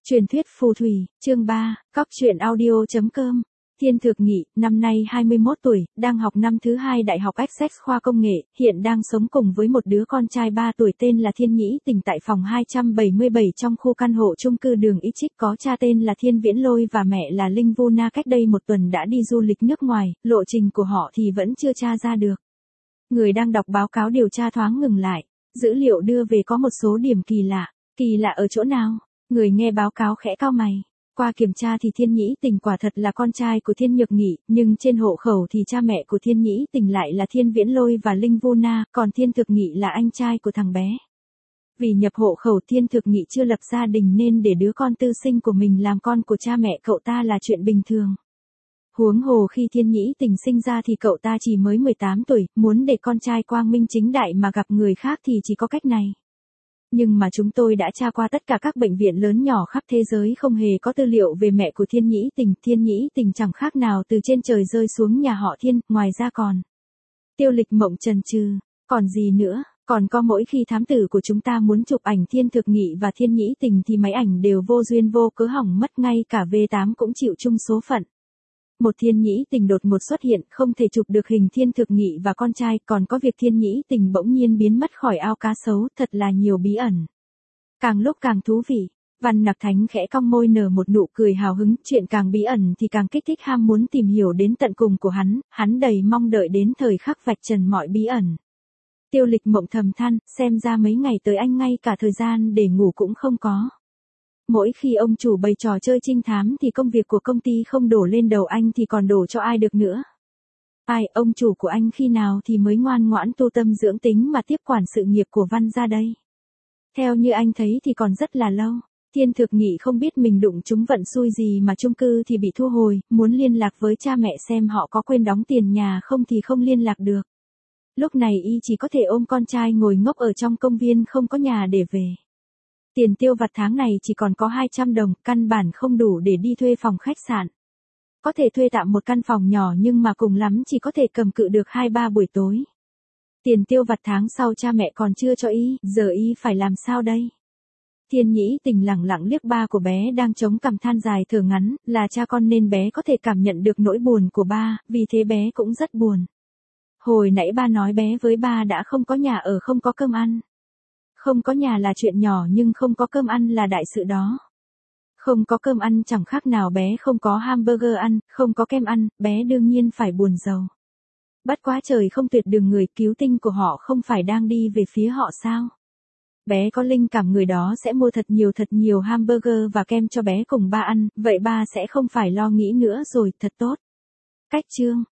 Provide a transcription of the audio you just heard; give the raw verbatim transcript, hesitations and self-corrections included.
Truyền thuyết phù thủy, chương ba, cóc truyện audio chấm com. Thiên Thược Nghị, năm nay hai mươi mốt tuổi, đang học năm thứ hai Đại học Essex khoa công nghệ, hiện đang sống cùng với một đứa con trai ba tuổi tên là Thiên Nhĩ Tình tại phòng hai trăm bảy mươi bảy trong khu căn hộ chung cư đường Ít Trích, có cha tên là Thiên Viễn Lôi và mẹ là Linh Vu Na. Cách đây một tuần đã đi du lịch nước ngoài, lộ trình của họ thì vẫn chưa tra ra được. Người đang đọc báo cáo điều tra thoáng ngừng lại. Dữ liệu đưa về có một số điểm kỳ lạ. Kỳ lạ ở chỗ nào? Người nghe báo cáo khẽ cau mày. Qua kiểm tra thì Thiên Nhĩ Tình quả thật là con trai của Thiên Nhược Nghị, nhưng trên hộ khẩu thì cha mẹ của Thiên Nhĩ Tình lại là Thiên Viễn Lôi và Linh Vu Na, còn Thiên Thược Nghị là anh trai của thằng bé. Vì nhập hộ khẩu Thiên Thược Nghị chưa lập gia đình nên để đứa con tư sinh của mình làm con của cha mẹ cậu ta là chuyện bình thường. Huống hồ khi Thiên Nhĩ Tình sinh ra thì cậu ta chỉ mới mười tám tuổi, muốn để con trai quang minh chính đại mà gặp người khác thì chỉ có cách này. Nhưng mà chúng tôi đã tra qua tất cả các bệnh viện lớn nhỏ khắp thế giới không hề có tư liệu về mẹ của Thiên Nhĩ Tình. Thiên Nhĩ Tình chẳng khác nào từ trên trời rơi xuống nhà họ Thiên, ngoài ra còn Tiêu Lịch Mộng chần chừ, còn gì nữa, còn có mỗi khi thám tử của chúng ta muốn chụp ảnh Thiên Thược Nghị và Thiên Nhĩ Tình thì máy ảnh đều vô duyên vô cớ hỏng mất, ngay cả V tám cũng chịu chung số phận. Một Thiên Nhĩ Tình đột ngột xuất hiện, không thể chụp được hình Thiên Thược Nghị và con trai, còn có việc Thiên Nhĩ Tình bỗng nhiên biến mất khỏi ao cá sấu, thật là nhiều bí ẩn. Càng lúc càng thú vị, Văn Nặc Thánh khẽ cong môi nở một nụ cười hào hứng, chuyện càng bí ẩn thì càng kích thích ham muốn tìm hiểu đến tận cùng của hắn, hắn đầy mong đợi đến thời khắc vạch trần mọi bí ẩn. Tiêu Lịch Mộng thầm than, xem ra mấy ngày tới anh ngay cả thời gian để ngủ cũng không có. Mỗi khi ông chủ bày trò chơi trinh thám thì công việc của công ty không đổ lên đầu anh thì còn đổ cho ai được nữa. Ai, ông chủ của anh khi nào thì mới ngoan ngoãn tu tâm dưỡng tính mà tiếp quản sự nghiệp của Văn gia đây? Theo như anh thấy thì còn rất là lâu. Thiên Thược Nghị không biết mình đụng trúng vận xui gì mà chung cư thì bị thu hồi, muốn liên lạc với cha mẹ xem họ có quên đóng tiền nhà không thì không liên lạc được. Lúc này y chỉ có thể ôm con trai ngồi ngốc ở trong công viên không có nhà để về. Tiền tiêu vặt tháng này chỉ còn có hai trăm đồng, căn bản không đủ để đi thuê phòng khách sạn. Có thể thuê tạm một căn phòng nhỏ nhưng mà cùng lắm chỉ có thể cầm cự được hai ba buổi tối. Tiền tiêu vặt tháng sau cha mẹ còn chưa cho y, giờ y phải làm sao đây? Thiên Nhĩ Tình lẳng lặng liếc ba của bé đang chống cằm than dài thở ngắn, là cha con nên bé có thể cảm nhận được nỗi buồn của ba, vì thế bé cũng rất buồn. Hồi nãy ba nói bé với ba đã không có nhà ở, không có cơm ăn. Không có nhà là chuyện nhỏ nhưng không có cơm ăn là đại sự đó. Không có cơm ăn chẳng khác nào bé không có hamburger ăn, không có kem ăn, bé đương nhiên phải buồn rầu. Bất quá trời không tuyệt đường người cứu tinh của họ không phải đang đi về phía họ sao? Bé có linh cảm người đó sẽ mua thật nhiều thật nhiều hamburger và kem cho bé cùng ba ăn, vậy ba sẽ không phải lo nghĩ nữa rồi, thật tốt. Cách chương